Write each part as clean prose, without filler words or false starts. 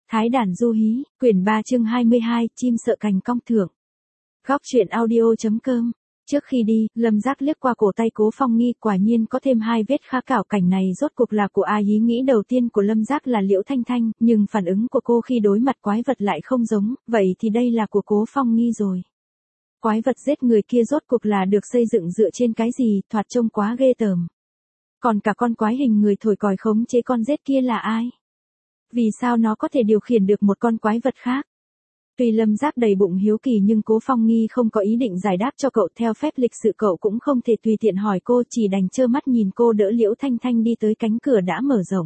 Thái đàn du hí, quyển 3 chương 22, chim sợ cành cong thưởng. Góc truyện audio.com. Trước khi đi, Lâm Giác liếc qua cổ tay Cố Phong Nghi, quả nhiên có thêm 2 vết khá cảo. Cảnh này rốt cuộc là của ai? Ý nghĩ đầu tiên của Lâm Giác là Liễu Thanh Thanh, nhưng phản ứng của cô khi đối mặt quái vật lại không giống, vậy thì đây là của Cố Phong Nghi rồi. Quái vật giết người kia rốt cuộc là được xây dựng dựa trên cái gì, thoạt trông quá ghê tởm. Còn cả con quái hình người thổi còi khống chế con rết kia là ai? Vì sao nó có thể điều khiển được một con quái vật khác? Tuy Lâm Giác đầy bụng hiếu kỳ nhưng Cố Phong Nghi không có ý định giải đáp cho cậu. Theo phép lịch sự cậu cũng không thể tùy tiện hỏi cô, chỉ đành trơ mắt nhìn cô đỡ Liễu Thanh Thanh đi tới cánh cửa đã mở rộng.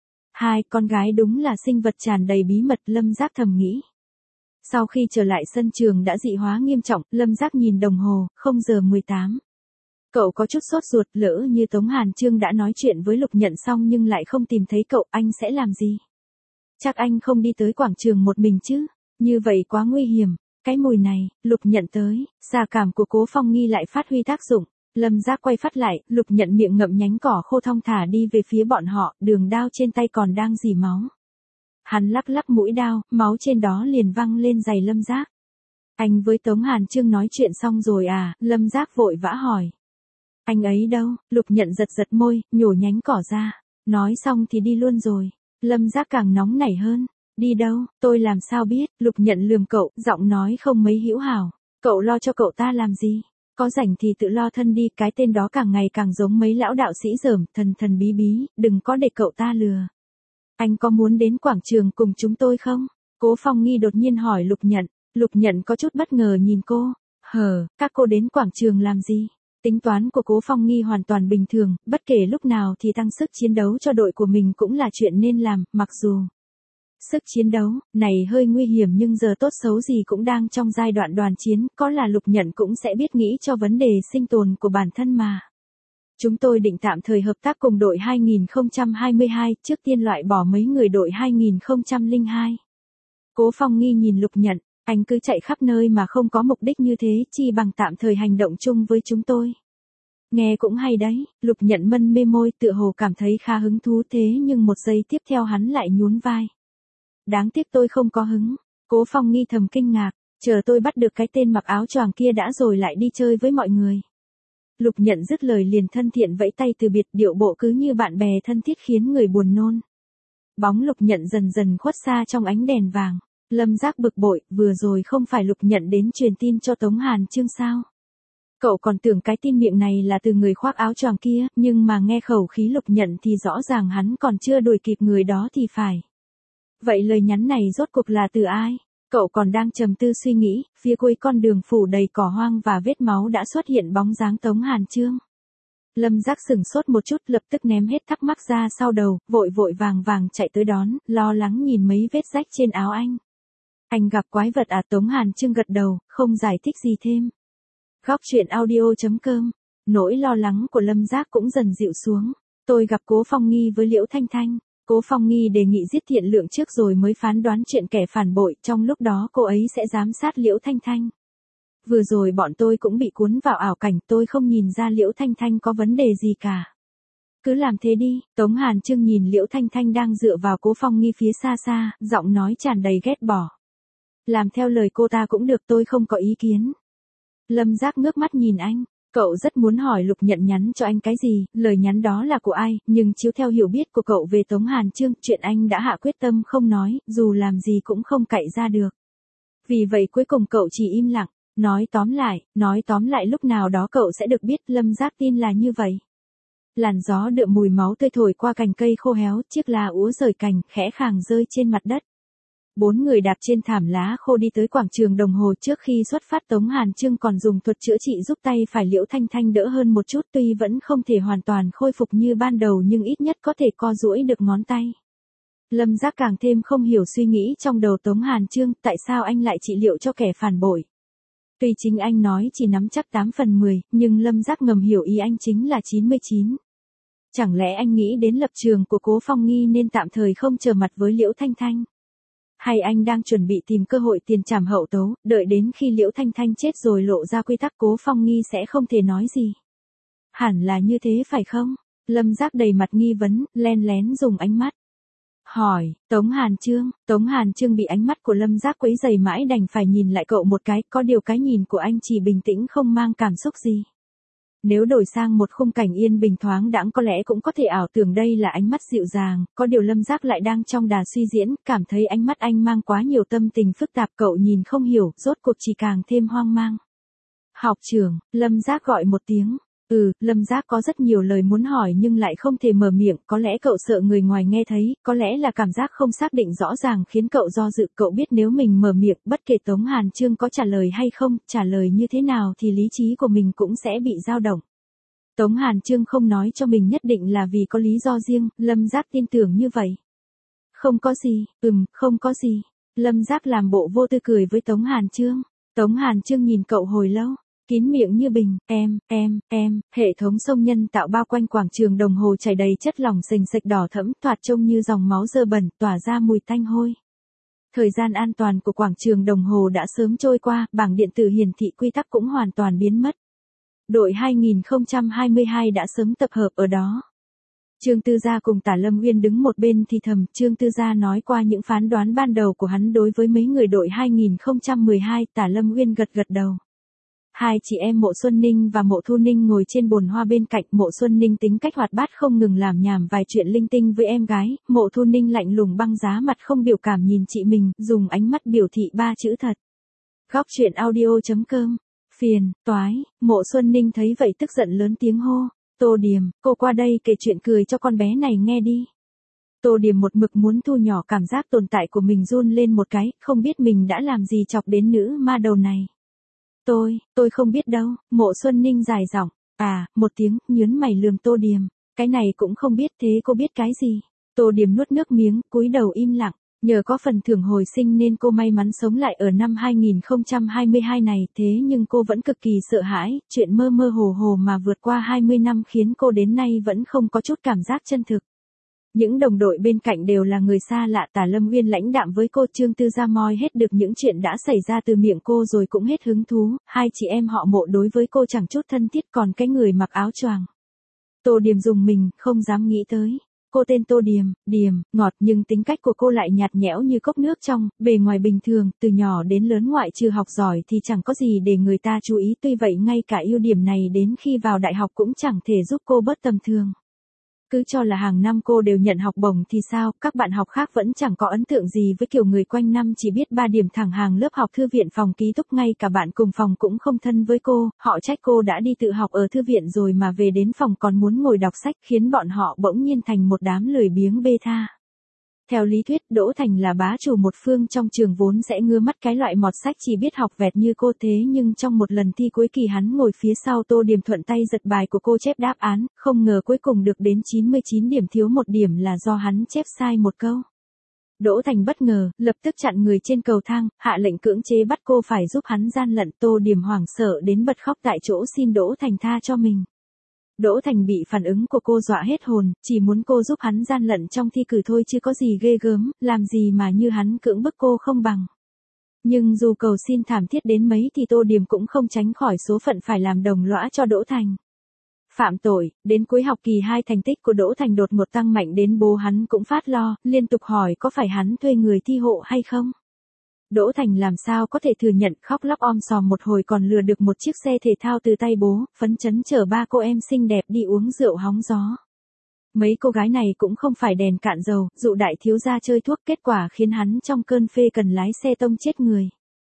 Hai con gái đúng là sinh vật tràn đầy bí mật, Lâm Giác thầm nghĩ. Sau khi trở lại sân trường đã dị hóa nghiêm trọng, Lâm Giác nhìn đồng hồ, 0 giờ 18. Cậu có chút sốt ruột, lỡ như Tống Hàn Chương đã nói chuyện với Lục Nhận xong nhưng lại không tìm thấy cậu, anh sẽ làm gì? Chắc anh không đi tới quảng trường một mình chứ, như vậy quá nguy hiểm. Cái mùi này, Lục Nhận tới, xà cảm của Cố Phong Nghi lại phát huy tác dụng. Lâm Giác quay phát lại, Lục Nhận miệng ngậm nhánh cỏ khô thong thả đi về phía bọn họ, đường đao trên tay còn đang rỉ máu. Hắn lắc lắc mũi đao, máu trên đó liền văng lên giày Lâm Giác. Anh với Tống Hàn Chương nói chuyện xong rồi à? Lâm Giác vội vã hỏi. Anh ấy đâu? Lục Nhận giật giật môi, nhổ nhánh cỏ ra. Nói xong thì đi luôn rồi. Lâm Giác càng nóng nảy hơn. Đi đâu? Tôi làm sao biết? Lục Nhận lườm cậu, giọng nói không mấy hữu hảo. Cậu lo cho cậu ta làm gì? Có rảnh thì tự lo thân đi, cái tên đó càng ngày càng giống mấy lão đạo sĩ dởm, thần thần bí bí, đừng có để cậu ta lừa. Anh có muốn đến quảng trường cùng chúng tôi không? Cố Phong Nghi đột nhiên hỏi Lục Nhận. Lục Nhận có chút bất ngờ nhìn cô. Các cô đến quảng trường làm gì? Tính toán của Cố Phong Nghi hoàn toàn bình thường, bất kể lúc nào thì tăng sức chiến đấu cho đội của mình cũng là chuyện nên làm, mặc dù sức chiến đấu này hơi nguy hiểm nhưng giờ tốt xấu gì cũng đang trong giai đoạn đoàn chiến, có là Lục Nhận cũng sẽ biết nghĩ cho vấn đề sinh tồn của bản thân mà. Chúng tôi định tạm thời hợp tác cùng đội 2022, trước tiên loại bỏ mấy người đội 2002. Cố Phong Nghi nhìn Lục Nhận, anh cứ chạy khắp nơi mà không có mục đích như thế, chi bằng tạm thời hành động chung với chúng tôi. Nghe cũng hay đấy, Lục Nhận mân mê môi, tựa hồ cảm thấy khá hứng thú, thế nhưng một giây tiếp theo hắn lại nhún vai. Đáng tiếc tôi không có hứng. Cố Phong Nghi thầm kinh ngạc, chờ tôi bắt được cái tên mặc áo choàng kia đã rồi lại đi chơi với mọi người. Lục Nhận dứt lời liền thân thiện vẫy tay từ biệt, điệu bộ cứ như bạn bè thân thiết khiến người buồn nôn. Bóng Lục Nhận dần dần khuất xa trong ánh đèn vàng. Lâm Giác bực bội, vừa rồi không phải Lục Nhận đến truyền tin cho Tống Hàn Chương sao? Cậu còn tưởng cái tin miệng này là từ người khoác áo choàng kia, nhưng mà nghe khẩu khí Lục Nhận thì rõ ràng hắn còn chưa đuổi kịp người đó thì phải. Vậy lời nhắn này rốt cuộc là từ ai? Cậu còn đang trầm tư suy nghĩ, phía cuối con đường phủ đầy cỏ hoang và vết máu đã xuất hiện bóng dáng Tống Hàn Chương. Lâm Giác sửng sốt một chút, lập tức ném hết thắc mắc ra sau đầu, vội vội vàng vàng chạy tới đón, lo lắng nhìn mấy vết rách trên áo anh. Anh gặp quái vật à? Tống Hàn Chương gật đầu, không giải thích gì thêm. Góc truyện audio.com. Nỗi lo lắng của Lâm Giác cũng dần dịu xuống. Tôi gặp Cố Phong Nghi với Liễu Thanh Thanh. Cố Phong Nghi đề nghị giết Thiện Lượng trước rồi mới phán đoán chuyện kẻ phản bội, trong lúc đó cô ấy sẽ giám sát Liễu Thanh Thanh. Vừa rồi bọn tôi cũng bị cuốn vào ảo cảnh, tôi không nhìn ra Liễu Thanh Thanh có vấn đề gì cả. Cứ làm thế đi. Tống Hàn Chương nhìn Liễu Thanh Thanh đang dựa vào Cố Phong Nghi phía xa xa, giọng nói tràn đầy ghét bỏ. Làm theo lời cô ta cũng được, tôi không có ý kiến. Lâm Giác ngước mắt nhìn anh. Cậu rất muốn hỏi Lục Nhận nhắn cho anh cái gì, lời nhắn đó là của ai, nhưng chiếu theo hiểu biết của cậu về Tống Hàn Chương, chuyện anh đã hạ quyết tâm không nói, dù làm gì cũng không cậy ra được. Vì vậy cuối cùng cậu chỉ im lặng, nói tóm lại lúc nào đó cậu sẽ được biết. Lâm Giác tin là như vậy. Làn gió đượm mùi máu tươi thổi qua cành cây khô héo, chiếc lá úa rời cành, khẽ khàng rơi trên mặt đất. 4 người đạp trên thảm lá khô đi tới quảng trường đồng hồ. Trước khi xuất phát Tống Hàn Chương còn dùng thuật chữa trị giúp tay phải Liễu Thanh Thanh đỡ hơn một chút, tuy vẫn không thể hoàn toàn khôi phục như ban đầu nhưng ít nhất có thể co duỗi được ngón tay. Lâm Giác càng thêm không hiểu suy nghĩ trong đầu Tống Hàn Chương, tại sao anh lại trị liệu cho kẻ phản bội. Tuy chính anh nói chỉ nắm chắc 8 phần 10, nhưng Lâm Giác ngầm hiểu ý anh chính là 99. Chẳng lẽ anh nghĩ đến lập trường của Cố Phong Nghi nên tạm thời không trở mặt với Liễu Thanh Thanh? Hay anh đang chuẩn bị tìm cơ hội tiền trảm hậu tấu, đợi đến khi Liễu Thanh Thanh chết rồi lộ ra quy tắc, Cố Phong Nghi sẽ không thể nói gì? Hẳn là như thế phải không? Lâm Giác đầy mặt nghi vấn, len lén dùng ánh mắt hỏi, Tống Hàn Chương bị ánh mắt của Lâm Giác quấy rầy mãi đành phải nhìn lại cậu một cái, có điều cái nhìn của anh chỉ bình tĩnh không mang cảm xúc gì. Nếu đổi sang một khung cảnh yên bình thoáng đãng có lẽ cũng có thể ảo tưởng đây là ánh mắt dịu dàng, có điều Lâm Giác lại đang trong đà suy diễn, cảm thấy ánh mắt anh mang quá nhiều tâm tình phức tạp, cậu nhìn không hiểu, rốt cuộc chỉ càng thêm hoang mang. Học trưởng, Lâm Giác gọi một tiếng. Lâm Giác có rất nhiều lời muốn hỏi nhưng lại không thể mở miệng, có lẽ cậu sợ người ngoài nghe thấy, có lẽ là cảm giác không xác định rõ ràng khiến cậu do dự, cậu biết nếu mình mở miệng, bất kể Tống Hàn Chương có trả lời hay không, trả lời như thế nào thì lý trí của mình cũng sẽ bị dao động. Tống Hàn Chương không nói cho mình nhất định là vì có lý do riêng, Lâm Giác tin tưởng như vậy. Không có gì, không có gì. Lâm Giác làm bộ vô tư cười với Tống Hàn Chương. Tống Hàn Chương nhìn cậu hồi lâu. Kín miệng như bình, hệ thống sông nhân tạo bao quanh quảng trường đồng hồ chảy đầy chất lỏng sền sệt đỏ thẫm, thoạt trông như dòng máu dơ bẩn, tỏa ra mùi tanh hôi. Thời gian an toàn của quảng trường đồng hồ đã sớm trôi qua, bảng điện tử hiển thị quy tắc cũng hoàn toàn biến mất. Đội 2022 đã sớm tập hợp ở đó. Trương Tư Gia cùng Tả Lâm Uyên đứng một bên thì thầm, Trương Tư Gia nói qua những phán đoán ban đầu của hắn đối với mấy người đội 2012, Tả Lâm Uyên gật gật đầu. Hai chị em Mộ Xuân Ninh và Mộ Thu Ninh ngồi trên bồn hoa bên cạnh, Mộ Xuân Ninh tính cách hoạt bát không ngừng làm nhảm vài chuyện linh tinh với em gái, Mộ Thu Ninh lạnh lùng băng giá mặt không biểu cảm nhìn chị mình, dùng ánh mắt biểu thị 3 chữ thật. Góc truyện audio.com. Phiền, toái, Mộ Xuân Ninh thấy vậy tức giận lớn tiếng hô, Tô Điềm, cô qua đây kể chuyện cười cho con bé này nghe đi. Tô Điềm một mực muốn thu nhỏ cảm giác tồn tại của mình run lên một cái, không biết mình đã làm gì chọc đến nữ ma đầu này. Tôi không biết đâu, Mộ Xuân Ninh dài giọng, một tiếng, nhớn mày lườm Tô Điềm, cái này cũng không biết, thế cô biết cái gì? Tô Điềm nuốt nước miếng, cúi đầu im lặng, nhờ có phần thưởng hồi sinh nên cô may mắn sống lại ở năm 2022 này, thế nhưng cô vẫn cực kỳ sợ hãi, chuyện mơ mơ hồ hồ mà vượt qua 20 năm khiến cô đến nay vẫn không có chút cảm giác chân thực. Những đồng đội bên cạnh đều là người xa lạ, Tả Lâm Uyên lãnh đạm với cô, Trương Tư Gia moi hết được những chuyện đã xảy ra từ miệng cô rồi cũng hết hứng thú, hai chị em họ Mộ đối với cô chẳng chút thân thiết, còn cái người mặc áo choàng. Tô Điềm dùng mình, không dám nghĩ tới. Cô tên Tô Điềm, ngọt nhưng tính cách của cô lại nhạt nhẽo như cốc nước trong, bề ngoài bình thường, từ nhỏ đến lớn ngoại trừ học giỏi thì chẳng có gì để người ta chú ý, tuy vậy ngay cả ưu điểm này đến khi vào đại học cũng chẳng thể giúp cô bớt tầm thường. Cứ cho là hàng năm cô đều nhận học bổng thì sao, các bạn học khác vẫn chẳng có ấn tượng gì với kiểu người quanh năm chỉ biết 3 điểm thẳng hàng lớp học thư viện phòng ký túc, ngay cả bạn cùng phòng cũng không thân với cô, họ trách cô đã đi tự học ở thư viện rồi mà về đến phòng còn muốn ngồi đọc sách, khiến bọn họ bỗng nhiên thành một đám lười biếng bê tha. Theo lý thuyết, Đỗ Thành là bá chủ một phương trong trường vốn sẽ ngứa mắt cái loại mọt sách chỉ biết học vẹt như cô, thế nhưng trong một lần thi cuối kỳ hắn ngồi phía sau Tô Điềm thuận tay giật bài của cô chép đáp án, không ngờ cuối cùng được đến 99 điểm, thiếu 1 điểm là do hắn chép sai một câu. Đỗ Thành bất ngờ, lập tức chặn người trên cầu thang, hạ lệnh cưỡng chế bắt cô phải giúp hắn gian lận, Tô Điềm hoảng sợ đến bật khóc tại chỗ xin Đỗ Thành tha cho mình. Đỗ Thành bị phản ứng của cô dọa hết hồn, chỉ muốn cô giúp hắn gian lận trong thi cử thôi chứ có gì ghê gớm, làm gì mà như hắn cưỡng bức cô không bằng. Nhưng dù cầu xin thảm thiết đến mấy thì Tô Điềm cũng không tránh khỏi số phận phải làm đồng lõa cho Đỗ Thành. Phạm tội, đến cuối học kỳ 2 thành tích của Đỗ Thành đột ngột tăng mạnh đến bố hắn cũng phát lo, liên tục hỏi có phải hắn thuê người thi hộ hay không. Đỗ Thành làm sao có thể thừa nhận, khóc lóc om sòm một hồi còn lừa được một chiếc xe thể thao từ tay bố, phấn chấn chở 3 cô em xinh đẹp đi uống rượu hóng gió. Mấy cô gái này cũng không phải đèn cạn dầu, dụ đại thiếu gia chơi thuốc, kết quả khiến hắn trong cơn phê cần lái xe tông chết người.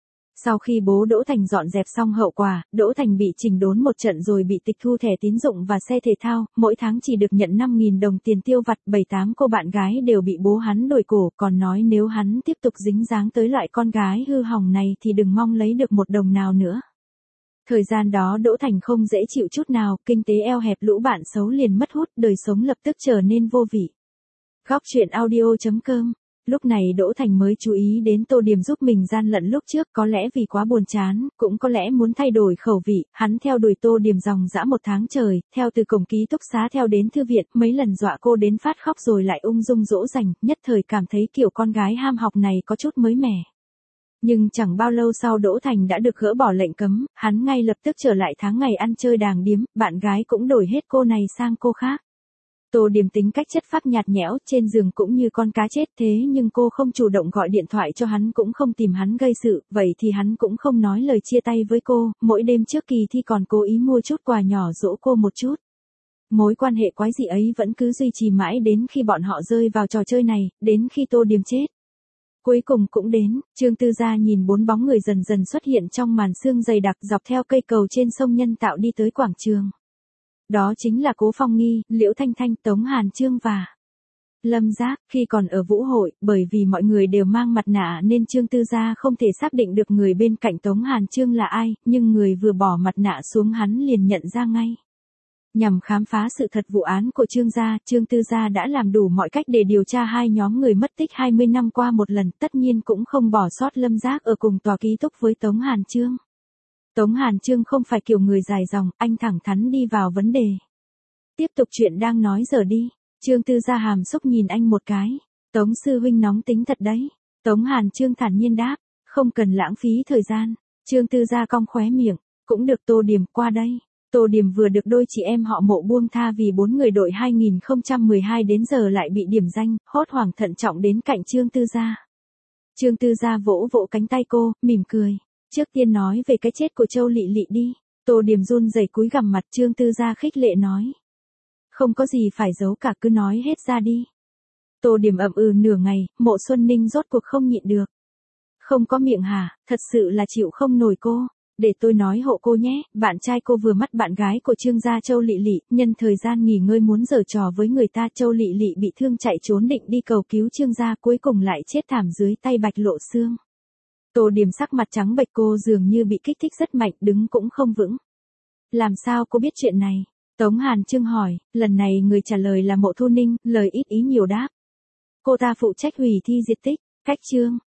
Sau khi bố Đỗ Thành dọn dẹp xong hậu quả, Đỗ Thành bị chỉnh đốn một trận rồi bị tịch thu thẻ tín dụng và xe thể thao, mỗi tháng chỉ được nhận 5.000 đồng tiền tiêu vặt, 7-8 cô bạn gái đều bị bố hắn đổi cổ, còn nói nếu hắn tiếp tục dính dáng tới loại con gái hư hỏng này thì đừng mong lấy được một đồng nào nữa. Thời gian đó Đỗ Thành không dễ chịu chút nào, kinh tế eo hẹp, lũ bạn xấu liền mất hút, đời sống lập tức trở nên vô vị. Góc truyện audio.com. Lúc này Đỗ Thành mới chú ý đến Tô Điềm giúp mình gian lận lúc trước, có lẽ vì quá buồn chán, cũng có lẽ muốn thay đổi khẩu vị, hắn theo đuổi Tô Điềm dòng dã 1 tháng trời, theo từ cổng ký túc xá theo đến thư viện, mấy lần dọa cô đến phát khóc rồi lại ung dung dỗ dành, nhất thời cảm thấy kiểu con gái ham học này có chút mới mẻ. Nhưng chẳng bao lâu sau Đỗ Thành đã được gỡ bỏ lệnh cấm, hắn ngay lập tức trở lại tháng ngày ăn chơi đàng điếm, bạn gái cũng đổi hết cô này sang cô khác. Tô Điểm tính cách chất phác nhạt nhẽo, trên giường cũng như con cá chết, thế nhưng cô không chủ động gọi điện thoại cho hắn, cũng không tìm hắn gây sự, vậy thì hắn cũng không nói lời chia tay với cô, mỗi đêm trước kỳ thi còn cố ý mua chút quà nhỏ dỗ cô một chút. Mối quan hệ quái dị ấy vẫn cứ duy trì mãi đến khi bọn họ rơi vào trò chơi này, đến khi Tô Điểm chết. Cuối cùng cũng đến, Trương Tư Gia nhìn 4 bóng người dần dần xuất hiện trong màn sương dày đặc dọc theo cây cầu trên sông Nhân Tạo đi tới quảng trường. Đó chính là Cố Phong Nghi, Liễu Thanh Thanh, Tống Hàn Chương và Lâm Giác. Khi còn ở vũ hội, bởi vì mọi người đều mang mặt nạ nên Trương Tư Gia không thể xác định được người bên cạnh Tống Hàn Chương là ai, nhưng người vừa bỏ mặt nạ xuống hắn liền nhận ra ngay. Nhằm khám phá sự thật vụ án của Trương gia, Trương Tư Gia đã làm đủ mọi cách để điều tra hai nhóm người mất tích 20 năm qua một lần, tất nhiên cũng không bỏ sót Lâm Giác ở cùng tòa ký túc với Tống Hàn Chương. Tống Hàn Chương không phải kiểu người dài dòng, anh thẳng thắn đi vào vấn đề. Tiếp tục chuyện đang nói giờ đi. Trương Tư Gia hàm xúc nhìn anh một cái. Tống sư huynh nóng tính thật đấy. Tống Hàn Chương thản nhiên đáp, không cần lãng phí thời gian. Trương Tư Gia cong khóe miệng, cũng được Tô Điểm qua đây. Tô Điểm vừa được đôi chị em họ Mộ buông tha vì 4 người đội 2012 đến giờ lại bị điểm danh, hốt hoảng thận trọng đến cạnh Trương Tư Gia. Trương Tư Gia vỗ vỗ cánh tay cô, mỉm cười. Trước tiên nói về cái chết của Châu Lị Lị đi. Tô Điểm run rẩy cúi gằm mặt, Trương Tư Gia khích lệ nói. Không có gì phải giấu cả, cứ nói hết ra đi. Tô Điểm ậm ừ nửa ngày, Mộ Xuân Ninh rốt cuộc không nhịn được. Không có miệng hả, thật sự là chịu không nổi cô. Để tôi nói hộ cô nhé, bạn trai cô vừa mất bạn gái của Trương gia Châu Lị Lị, nhân thời gian nghỉ ngơi muốn giở trò với người ta, Châu Lị Lị bị thương chạy trốn định đi cầu cứu Trương gia, cuối cùng lại chết thảm dưới tay Bạch Lộ Xương. Tô Điểm sắc mặt trắng bệch, cô dường như bị kích thích rất mạnh, đứng cũng không vững. Làm sao cô biết chuyện này? Tống Hàn Chương hỏi, lần này người trả lời là Mộ Thu Ninh, lời ít ý nhiều đáp. Cô ta phụ trách hủy thi diệt tích, cách Trương